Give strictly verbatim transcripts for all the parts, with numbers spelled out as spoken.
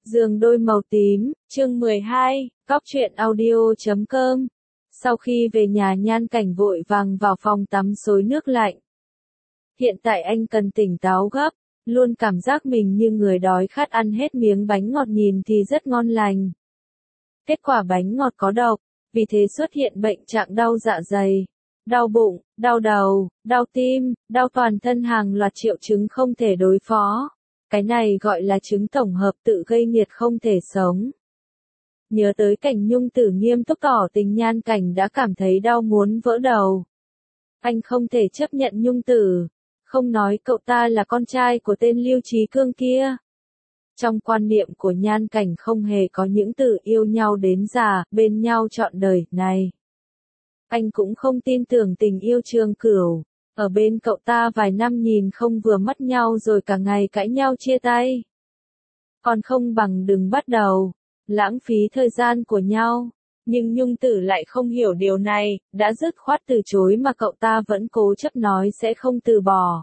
Giường đôi màu tím, chương mười hai, cóc truyện audio chấm com. Sau khi về nhà Nhan Cảnh vội vàng vào phòng tắm xối nước lạnh. Hiện tại anh cần tỉnh táo gấp, luôn cảm giác mình như người đói khát ăn hết miếng bánh ngọt nhìn thì rất ngon lành. Kết quả bánh ngọt có độc, vì thế xuất hiện bệnh trạng đau dạ dày, đau bụng, đau đầu, đau tim, đau toàn thân hàng loạt triệu chứng không thể đối phó. Cái này gọi là chứng tổng hợp tự gây nghiệt không thể sống. Nhớ tới cảnh Nhung Tử nghiêm túc tỏ tình Nhan Cảnh đã cảm thấy đau muốn vỡ đầu. Anh không thể chấp nhận Nhung Tử, không nói cậu ta là con trai của tên Lưu Trí Cương kia. Trong quan niệm của Nhan Cảnh không hề có những từ yêu nhau đến già, bên nhau trọn đời này. Anh cũng không tin tưởng tình yêu Trường Cửu. Ở bên cậu ta vài năm nhìn không vừa mắt nhau rồi cả ngày cãi nhau chia tay. Còn không bằng đừng bắt đầu, lãng phí thời gian của nhau. Nhưng Nhung Tử lại không hiểu điều này, đã dứt khoát từ chối mà cậu ta vẫn cố chấp nói sẽ không từ bỏ.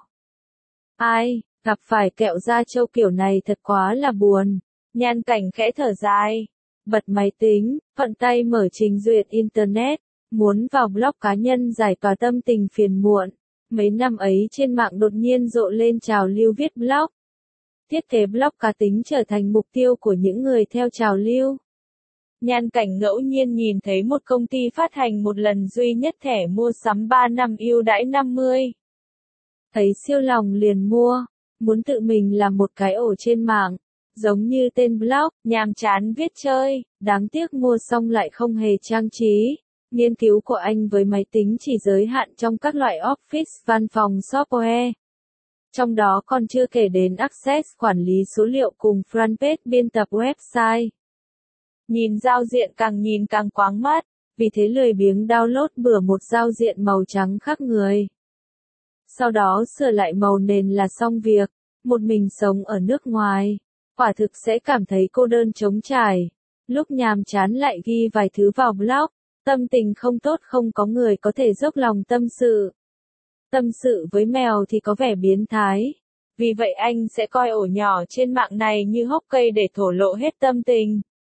Ai, gặp phải kẹo da trâu kiểu này thật quá là buồn. Nhan Cảnh khẽ thở dài, bật máy tính, thuận tay mở trình duyệt Internet, muốn vào blog cá nhân giải tỏa tâm tình phiền muộn. Mấy năm ấy trên mạng đột nhiên rộ lên trào lưu viết blog. Thiết kế blog cá tính trở thành mục tiêu của những người theo trào lưu. Nhan Cảnh ngẫu nhiên nhìn thấy một công ty phát hành một lần duy nhất thẻ mua sắm ba năm ưu đãi năm mươi. Thấy siêu lòng liền mua, muốn tự mình làm một cái ổ trên mạng, giống như tên blog, nhàm chán viết chơi, đáng tiếc mua xong lại không hề trang trí. Nghiên cứu của anh với máy tính chỉ giới hạn trong các loại Office văn phòng software. Trong đó còn chưa kể đến Access quản lý số liệu cùng fanpage biên tập website. Nhìn giao diện càng nhìn càng quáng mắt, vì thế lười biếng download bừa một giao diện màu trắng khác người. Sau đó sửa lại màu nền là xong việc, một mình sống ở nước ngoài, quả thực sẽ cảm thấy cô đơn trống trải. Lúc nhàm chán lại ghi vài thứ vào blog. Tâm tình không tốt không có người có thể dốc lòng tâm sự. Tâm sự với mèo thì có vẻ biến thái. Vì vậy anh sẽ coi ổ nhỏ trên mạng này như hốc cây để thổ lộ hết tâm tình.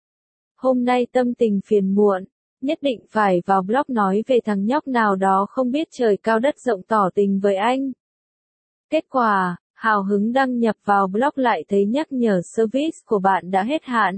Hôm nay tâm tình phiền muộn, nhất định phải vào blog nói về thằng nhóc nào đó không biết trời cao đất rộng tỏ tình với anh. Kết quả, hào hứng đăng nhập vào blog lại thấy nhắc nhở service của bạn đã hết hạn.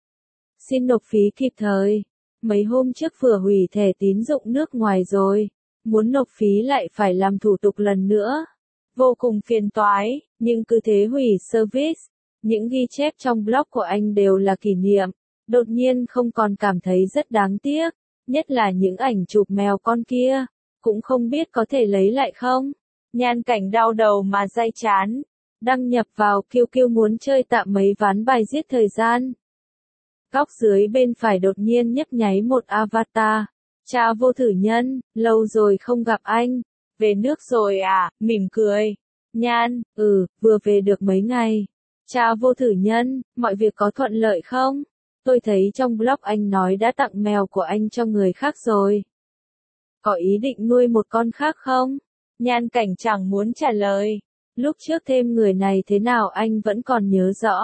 Xin nộp phí kịp thời. Mấy hôm trước vừa hủy thẻ tín dụng nước ngoài rồi, muốn nộp phí lại phải làm thủ tục lần nữa. Vô cùng phiền toái, nhưng cứ thế hủy service. Những ghi chép trong blog của anh đều là kỷ niệm, đột nhiên không còn cảm thấy rất đáng tiếc, nhất là những ảnh chụp mèo con kia, cũng không biết có thể lấy lại không. Nhan Cảnh đau đầu mà day chán, đăng nhập vào Q Q muốn chơi tạm mấy ván bài giết thời gian. Góc dưới bên phải đột nhiên nhấp nháy một avatar. Cha Vô Thử Nhân, lâu rồi không gặp anh. Về nước rồi à, mỉm cười. Nhan, ừ, vừa về được mấy ngày. Cha Vô Thử Nhân, mọi việc có thuận lợi không? Tôi thấy trong blog anh nói đã tặng mèo của anh cho người khác rồi. Có ý định nuôi một con khác không? Nhan Cảnh chẳng muốn trả lời. Lúc trước thêm người này thế nào anh vẫn còn nhớ rõ.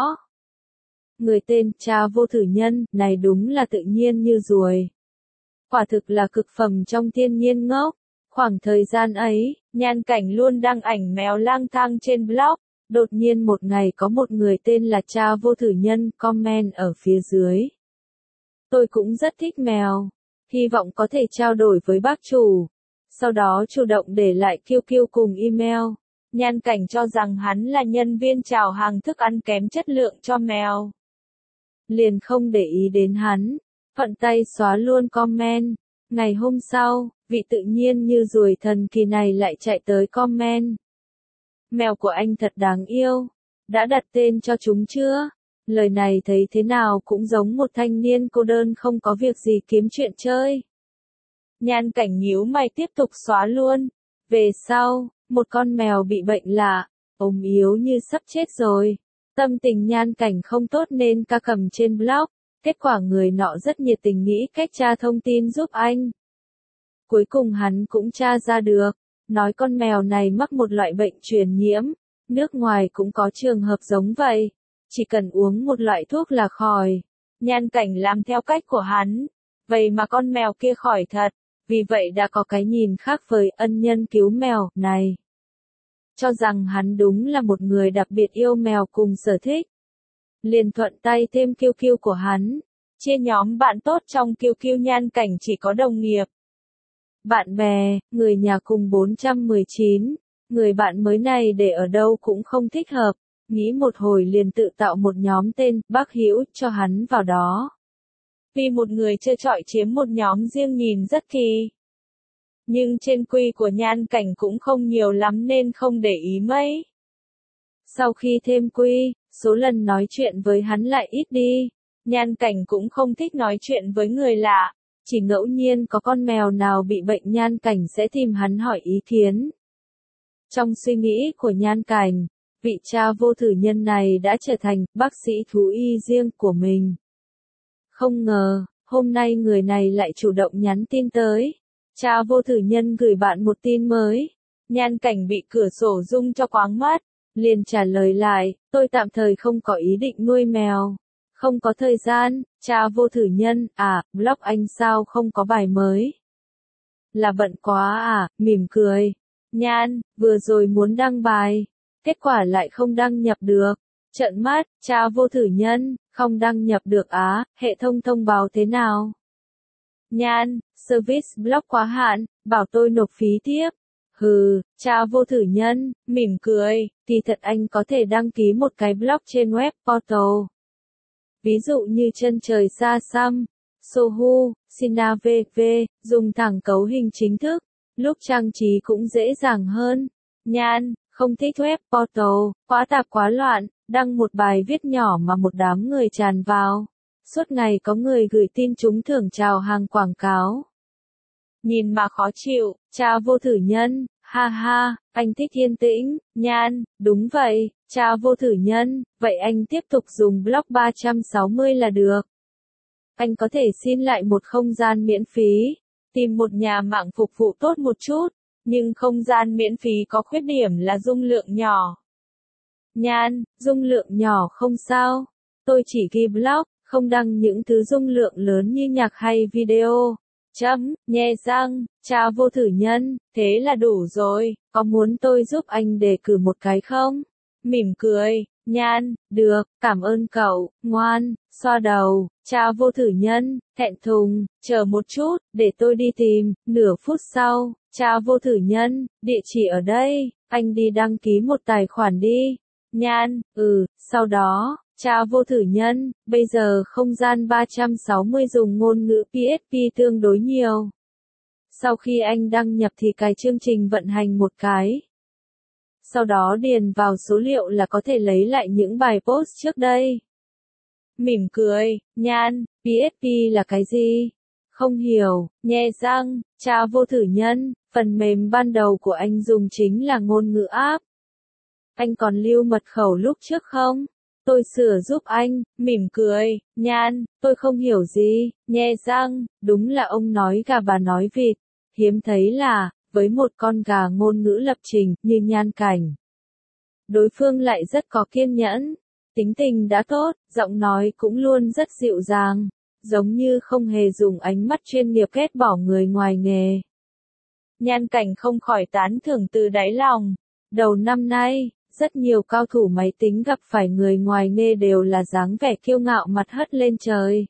Người tên Cha Vô Thử Nhân này đúng là tự nhiên như ruồi. Quả thực là cực phẩm trong thiên nhiên ngốc. Khoảng thời gian ấy, Nhan Cảnh luôn đăng ảnh mèo lang thang trên blog. Đột nhiên một ngày có một người tên là Cha Vô Thử Nhân comment ở phía dưới. Tôi cũng rất thích mèo. Hy vọng có thể trao đổi với bác chủ. Sau đó chủ động để lại Q Q cùng email. Nhan Cảnh cho rằng hắn là nhân viên chào hàng thức ăn kém chất lượng cho mèo. Liền không để ý đến hắn, thuận tay xóa luôn comment. Ngày hôm sau, vị tự nhiên như ruồi thần kỳ này lại chạy tới comment. Mèo của anh thật đáng yêu, đã đặt tên cho chúng chưa? Lời này thấy thế nào cũng giống một thanh niên cô đơn không có việc gì kiếm chuyện chơi. Nhan Cảnh nhíu mày tiếp tục xóa luôn. Về sau, một con mèo bị bệnh lạ, ốm yếu như sắp chết rồi. Tâm tình Nhan Cảnh không tốt nên ca cầm trên blog, kết quả người nọ rất nhiệt tình nghĩ cách tra thông tin giúp anh. Cuối cùng hắn cũng tra ra được, nói con mèo này mắc một loại bệnh truyền nhiễm, nước ngoài cũng có trường hợp giống vậy. chỉ cần uống một loại thuốc là khỏi. Nhan Cảnh làm theo cách của hắn, vậy mà con mèo kia khỏi thật, vì vậy đã có cái nhìn khác với ân nhân cứu mèo này. Cho rằng hắn đúng là một người đặc biệt yêu mèo cùng sở thích. Liền thuận tay thêm Q Q của hắn. Trên nhóm bạn tốt trong Q Q Nhan Cảnh chỉ có đồng nghiệp, bạn bè, người nhà cùng bốn trăm mười chín. Người bạn mới này để ở đâu cũng không thích hợp. Nghĩ một hồi liền tự tạo một nhóm tên Bác Hữu cho hắn vào đó. Vì một người chơi chọi chiếm một nhóm riêng nhìn rất kỳ. Nhưng trên quy của Nhan Cảnh cũng không nhiều lắm nên không để ý mấy. Sau khi thêm quy, số lần nói chuyện với hắn lại ít đi. Nhan Cảnh cũng không thích nói chuyện với người lạ. Chỉ ngẫu nhiên có con mèo nào bị bệnh Nhan Cảnh sẽ tìm hắn hỏi ý kiến. Trong suy nghĩ của Nhan Cảnh, vị cha vô thử nhân này đã trở thành bác sĩ thú y riêng của mình. Không ngờ, hôm nay người này lại chủ động nhắn tin tới. Cha vô thử nhân gửi bạn một tin mới. Nhan Cảnh bị cửa sổ rung cho choáng mắt, liền trả lời lại, tôi tạm thời không có ý định nuôi mèo. Không có thời gian, cha vô thử nhân, à, blog anh sao không có bài mới? Là bận quá à, mỉm cười. Nhan, vừa rồi muốn đăng bài, kết quả lại không đăng nhập được. Trợn mắt, cha vô thử nhân, không đăng nhập được á, hệ thống thông báo thế nào? Nhan, service blog quá hạn, bảo tôi nộp phí tiếp. Hừ, cha vô thử nhân, mỉm cười, kỳ thật anh có thể đăng ký một cái blog trên web portal. Ví dụ như chân trời xa xăm, Sohu, Sina vê vê, dùng thẳng cấu hình chính thức, lúc trang trí cũng dễ dàng hơn. Nhan, không thích web portal, quá tạp quá loạn, đăng một bài viết nhỏ mà một đám người tràn vào. Suốt ngày có người gửi tin trúng thưởng chào hàng quảng cáo. Nhìn mà khó chịu, cha vô thử nhân, ha ha, anh thích yên tĩnh. Nhan, đúng vậy, cha vô thử nhân, vậy anh tiếp tục dùng blog ba trăm sáu mươi là được. Anh có thể xin lại một không gian miễn phí, tìm một nhà mạng phục vụ tốt một chút, nhưng không gian miễn phí có khuyết điểm là dung lượng nhỏ. Nhan, dung lượng nhỏ không sao, tôi chỉ ghi blog, không đăng những thứ dung lượng lớn như nhạc hay video. Chấm, nhe răng, cha vô thử nhân, thế là đủ rồi, có muốn tôi giúp anh đề cử một cái không? Mỉm cười, Nhan, được, cảm ơn cậu, ngoan, xoa đầu, cha vô thử nhân, thẹn thùng, chờ một chút, để tôi đi tìm. Nửa phút sau, cha vô thử nhân, địa chỉ ở đây, anh đi đăng ký một tài khoản đi. Nhan, ừ, sau đó, cha vô thử nhân, bây giờ không gian ba trăm sáu mươi dùng ngôn ngữ pê hát pê tương đối nhiều. Sau khi anh đăng nhập thì cài chương trình vận hành một cái. Sau đó điền vào số liệu là có thể lấy lại những bài post trước đây. Mỉm cười, Nhan, pê hát pê là cái gì? Không hiểu, nhe răng, cha vô thử nhân, phần mềm ban đầu của anh dùng chính là ngôn ngữ app. Anh còn lưu mật khẩu lúc trước không? Tôi sửa giúp anh, mỉm cười, Nhan, tôi không hiểu gì, nhe răng, đúng là ông nói gà bà nói vịt. Hiếm thấy là, với một con gà ngôn ngữ lập trình như Nhan Cảnh. Đối phương lại rất có kiên nhẫn, tính tình đã tốt, giọng nói cũng luôn rất dịu dàng, giống như không hề dùng ánh mắt chuyên nghiệp ghét bỏ người ngoài nghề. Nhan Cảnh không khỏi tán thưởng từ đáy lòng. Đầu năm nay, rất nhiều cao thủ máy tính gặp phải người ngoài nghề đều là dáng vẻ kiêu ngạo mặt hất lên trời.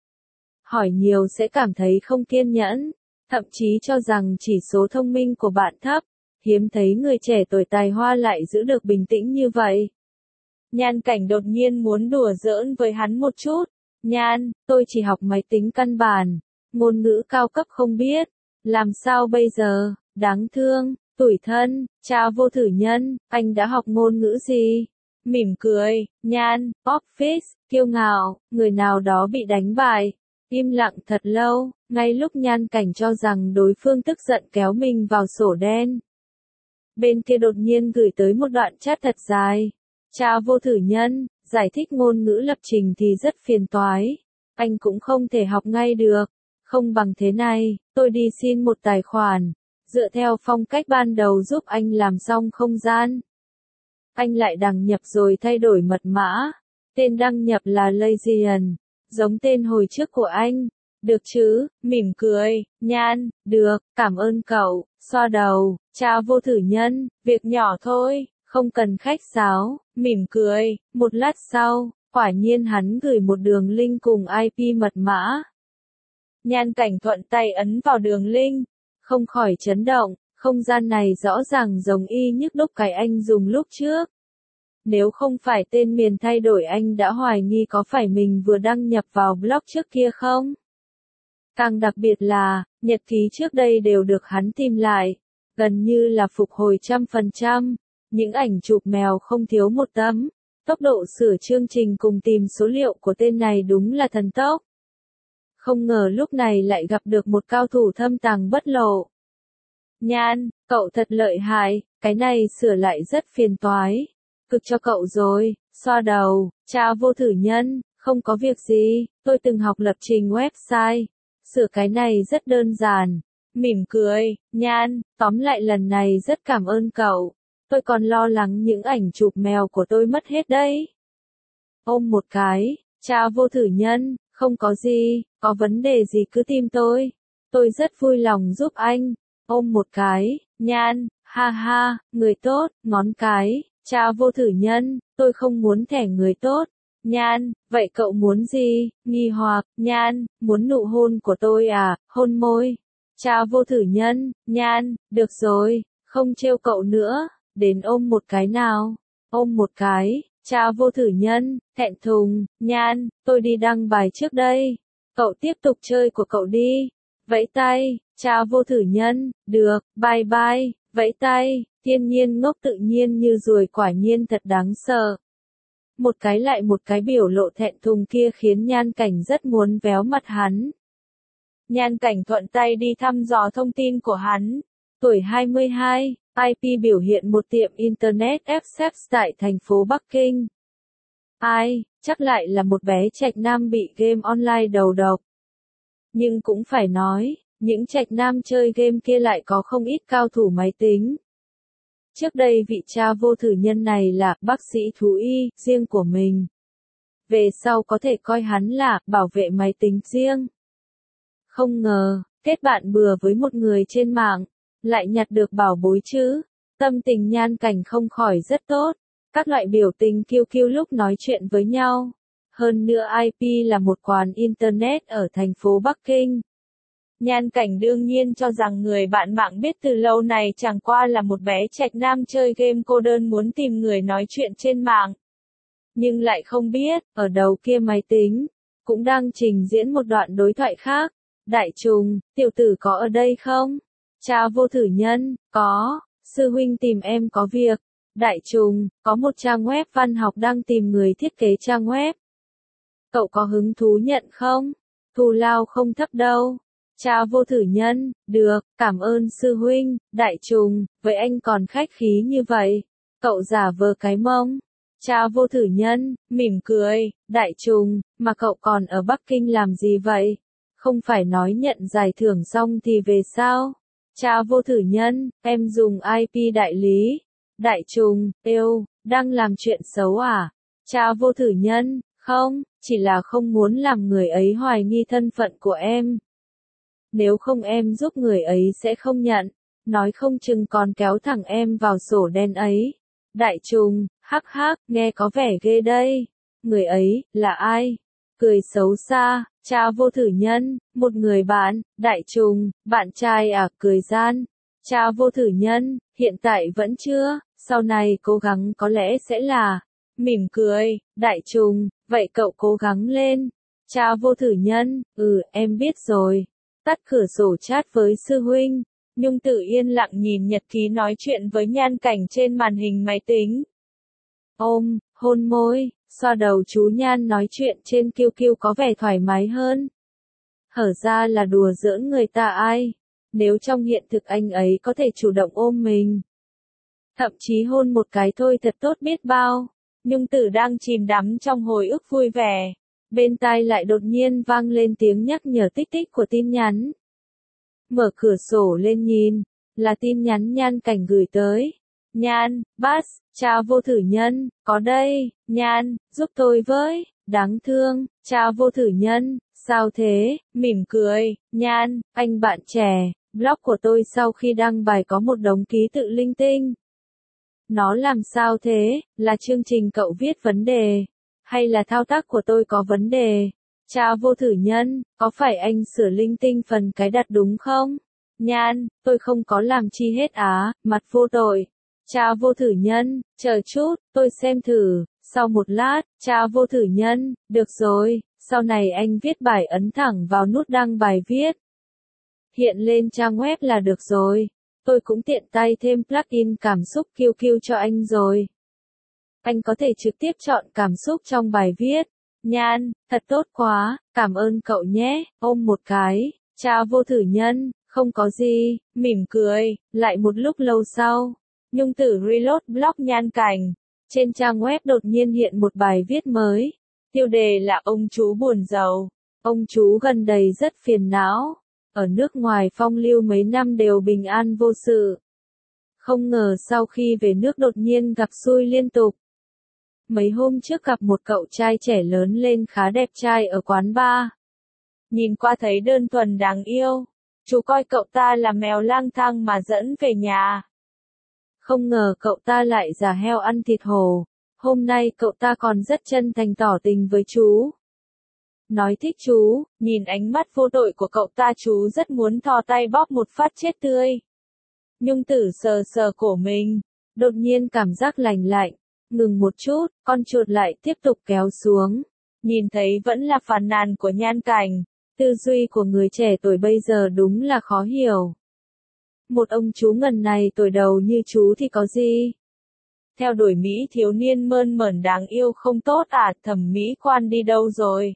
Hỏi nhiều sẽ cảm thấy không kiên nhẫn, thậm chí cho rằng chỉ số thông minh của bạn thấp, hiếm thấy người trẻ tuổi tài hoa lại giữ được bình tĩnh như vậy. Nhan Cảnh đột nhiên muốn đùa giỡn với hắn một chút. Nhan, tôi chỉ học máy tính căn bản, ngôn ngữ cao cấp không biết, làm sao bây giờ, đáng thương, tủi thân, cha vô thử nhân, anh đã học ngôn ngữ gì? Mỉm cười, Nhan, Office, kiêu ngạo, người nào đó bị đánh bại. Im lặng thật lâu, ngay lúc Nhan Cảnh cho rằng đối phương tức giận kéo mình vào sổ đen. Bên kia đột nhiên gửi tới một đoạn chat thật dài. Cha vô thử nhân, giải thích ngôn ngữ lập trình thì rất phiền toái. Anh cũng không thể học ngay được. Không bằng thế này, tôi đi xin một tài khoản. Dựa theo phong cách ban đầu giúp anh làm xong không gian. Anh lại đăng nhập rồi thay đổi mật mã. Tên đăng nhập là Legion, giống tên hồi trước của anh. Được chứ, mỉm cười, Nhan, được, cảm ơn cậu, xoa đầu, chào vô thử nhân, việc nhỏ thôi, không cần khách sáo, mỉm cười, một lát sau, quả nhiên hắn gửi một đường link cùng i pê mật mã. Nhan Cảnh thuận tay ấn vào đường link, không khỏi chấn động, không gian này rõ ràng giống y như đúc cái anh dùng lúc trước. Nếu không phải tên miền thay đổi anh đã hoài nghi có phải mình vừa đăng nhập vào blog trước kia không? Càng đặc biệt là, nhật ký trước đây đều được hắn tìm lại, gần như là phục hồi trăm phần trăm, những ảnh chụp mèo không thiếu một tấm, tốc độ sửa chương trình cùng tìm số liệu của tên này đúng là thần tốc. Không ngờ lúc này lại gặp được một cao thủ thâm tàng bất lộ. Nhan, cậu thật lợi hại, cái này sửa lại rất phiền toái. Cực cho cậu rồi, xoa đầu, chào vô thử nhân, không có việc gì, tôi từng học lập trình website. Sửa cái này rất đơn giản. Mỉm cười, Nhan, tóm lại lần này rất cảm ơn cậu. Tôi còn lo lắng những ảnh chụp mèo của tôi mất hết đấy. Ôm một cái, chào vô thử nhân, không có gì, có vấn đề gì cứ tìm tôi. Tôi rất vui lòng giúp anh. Ôm một cái, Nhan, ha ha, người tốt, ngón cái, chào vô thử nhân, tôi không muốn thẻ người tốt. Nhan, vậy cậu muốn gì? Nghi hoặc, Nhan, muốn nụ hôn của tôi à, hôn môi. Chào vô thử nhân, Nhan, được rồi, không trêu cậu nữa, đến ôm một cái nào. Ôm một cái, chào vô thử nhân, thẹn thùng, Nhan, tôi đi đăng bài trước đây. Cậu tiếp tục chơi của cậu đi. Vẫy tay, chào vô thử nhân, được, bye bye, vẫy tay, thiên nhiên ngốc tự nhiên như ruồi quả nhiên thật đáng sợ. Một cái lại một cái biểu lộ thẹn thùng kia khiến Nhan Cảnh rất muốn véo mặt hắn. Nhan Cảnh thuận tay đi thăm dò thông tin của hắn. Tuổi hai mươi hai, i pê biểu hiện một tiệm Internet Access tại thành phố Bắc Kinh. Ai, chắc lại là một bé trạch nam bị game online đầu độc. Nhưng cũng phải nói, những trạch nam chơi game kia lại có không ít cao thủ máy tính. Trước đây vị cha vô thử nhân này là bác sĩ thú y riêng của mình. Về sau có thể coi hắn là bảo vệ máy tính riêng. Không ngờ, kết bạn bừa với một người trên mạng, lại nhặt được bảo bối chứ. Tâm tình Nhan Cảnh không khỏi rất tốt. Các loại biểu tình kiêu kiêu lúc nói chuyện với nhau. Hơn nữa i pê là một quán Internet ở thành phố Bắc Kinh. Nhan Cảnh đương nhiên cho rằng người bạn mạng biết từ lâu này chẳng qua là một bé trạch nam chơi game cô đơn muốn tìm người nói chuyện trên mạng. Nhưng lại không biết, ở đầu kia máy tính, cũng đang trình diễn một đoạn đối thoại khác. Đại trùng, tiểu tử có ở đây không? Chào vô thử nhân, có, sư huynh tìm em có việc. Đại trùng, có một trang web văn học đang tìm người thiết kế trang web. Cậu có hứng thú nhận không? Thù lao không thấp đâu. Chào vô thử nhân, được, cảm ơn sư huynh. Đại trùng, vậy anh còn khách khí như vậy. Cậu giả vờ cái mông. Chào vô thử nhân, mỉm cười. Đại trùng, mà cậu còn ở Bắc Kinh làm gì vậy? Không phải nói nhận giải thưởng xong thì về sao? Chào vô thử nhân, em dùng i pê đại lý. Đại trùng, yêu, đang làm chuyện xấu à? Chào vô thử nhân, không, chỉ là không muốn làm người ấy hoài nghi thân phận của em. Nếu không em giúp người ấy sẽ không nhận, nói không chừng còn kéo thẳng em vào sổ đen ấy. Đại trùng, hắc hắc, nghe có vẻ ghê đây. Người ấy, là ai? Cười xấu xa, chào vô thử nhân, một người bạn, đại trùng, bạn trai à, cười gian. Chào vô thử nhân, hiện tại vẫn chưa, sau này cố gắng có lẽ sẽ là. Mỉm cười, đại trùng, vậy cậu cố gắng lên. Chào vô thử nhân, ừ, em biết rồi. Tắt cửa sổ chat với sư huynh. Nhung Tử yên lặng nhìn nhật ký nói chuyện với Nhan Cảnh trên màn hình máy tính. Ôm, hôn môi, xoa đầu chú Nhan nói chuyện trên kiu kiu có vẻ thoải mái hơn. Hở ra là đùa giỡn người ta ai. Nếu trong hiện thực anh ấy có thể chủ động ôm mình. Thậm chí hôn một cái thôi thật tốt biết bao. Nhung Tử đang chìm đắm trong hồi ức vui vẻ. Bên tai lại đột nhiên vang lên tiếng nhắc nhở tích tích của tin nhắn. Mở cửa sổ lên nhìn, là tin nhắn Nhan Cảnh gửi tới. Nhan, Bass, cha vô thử nhân, có đây, Nhan, giúp tôi với, đáng thương, cha vô thử nhân, sao thế, mỉm cười, Nhan, anh bạn trẻ, blog của tôi sau khi đăng bài có một đống ký tự linh tinh. Nó làm sao thế, là chương trình cậu viết vấn đề, hay là thao tác của tôi có vấn đề? Cha vô thử nhân, có phải anh sửa linh tinh phần cái đặt đúng không? Nhan, tôi không có làm chi hết á, mặt vô tội. Cha vô thử nhân, chờ chút, tôi xem thử, sau một lát, cha vô thử nhân, được rồi, sau này anh viết bài ấn thẳng vào nút đăng bài viết. Hiện lên trang web là được rồi. Tôi cũng tiện tay thêm plugin cảm xúc Q Q cho anh rồi. Anh có thể trực tiếp chọn cảm xúc trong bài viết. Nhan, thật tốt quá, cảm ơn cậu nhé, ôm một cái, cha vô thử nhân, không có gì, mỉm cười, lại một lúc lâu sau. Nhung tử reload blog Nhan Cảnh. Trên trang web đột nhiên hiện một bài viết mới. Tiêu đề là ông chú buồn giàu. Ông chú gần đây rất phiền não. Ở nước ngoài phong lưu mấy năm đều bình an vô sự. Không ngờ sau khi về nước đột nhiên gặp xui liên tục. Mấy hôm trước gặp một cậu trai trẻ lớn lên khá đẹp trai ở quán bar. Nhìn qua thấy đơn thuần đáng yêu. Chú coi cậu ta là mèo lang thang mà dẫn về nhà. Không ngờ cậu ta lại giả heo ăn thịt hổ. Hôm nay cậu ta còn rất chân thành tỏ tình với chú. Nói thích chú, nhìn ánh mắt vô tội của cậu ta chú rất muốn thò tay bóp một phát chết tươi. Nhung tử sờ sờ cổ mình, đột nhiên cảm giác lành lạnh, ngừng một chút, con chuột lại tiếp tục kéo xuống. Nhìn thấy vẫn là phàn nàn của Nhan Cảnh, tư duy của người trẻ tuổi bây giờ đúng là khó hiểu. Một ông chú ngần này tuổi đầu như chú thì có gì? Theo đuổi Mỹ thiếu niên mơn mởn đáng yêu không tốt à, thẩm mỹ quan đi đâu rồi?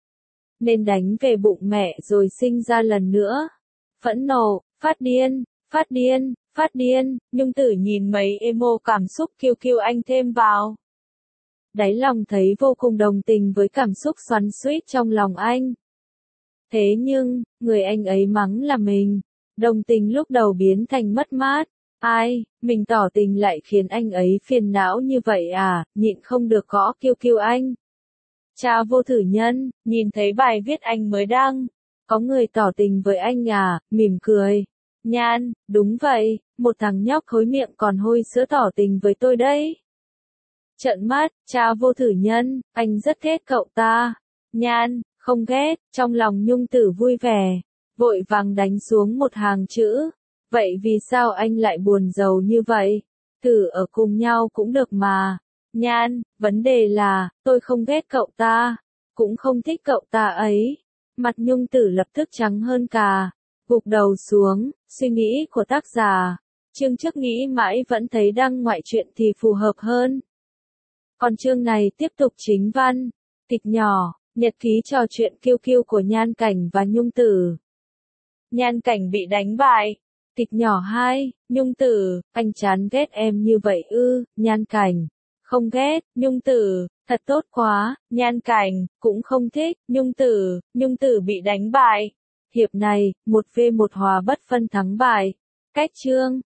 Nên đánh về bụng mẹ rồi sinh ra lần nữa. Phẫn nộ, phát điên, phát điên, phát điên, Nhung tử nhìn mấy emo cảm xúc Q Q anh thêm vào. Đáy lòng thấy vô cùng đồng tình với cảm xúc xoắn xuýt trong lòng anh. Thế nhưng, người anh ấy mắng là mình. Đồng tình lúc đầu biến thành mất mát. Ai, mình tỏ tình lại khiến anh ấy phiền não như vậy à, nhịn không được gõ Q Q anh. Cha vô thử nhân, nhìn thấy bài viết anh mới đăng. Có người tỏ tình với anh à, mỉm cười. Nhan, đúng vậy, một thằng nhóc thối miệng còn hôi sữa tỏ tình với tôi đấy. Trợn mắt, cha vô thử nhân, anh rất ghét cậu ta. Nhan, không ghét, trong lòng Nhung tử vui vẻ. Vội vàng đánh xuống một hàng chữ. Vậy vì sao anh lại buồn giàu như vậy? Thử ở cùng nhau cũng được mà. Nhan, vấn đề là, tôi không ghét cậu ta, cũng không thích cậu ta ấy. Mặt Nhung tử lập tức trắng hơn cả, gục đầu xuống, suy nghĩ của tác giả. Chương trước nghĩ mãi vẫn thấy đăng ngoại truyện thì phù hợp hơn. Còn chương này tiếp tục chính văn, kịch nhỏ, nhật ký trò chuyện Q Q của Nhan Cảnh và Nhung tử. Nhan Cảnh bị đánh bại. Kịch nhỏ hai, Nhung tử, anh chán ghét em như vậy ư, Nhan Cảnh. Không ghét, Nhung tử, thật tốt quá, Nhan Cảnh, cũng không thích, Nhung tử, Nhung tử bị đánh bại. Hiệp này, một v một hòa bất phân thắng bại. Cách chương.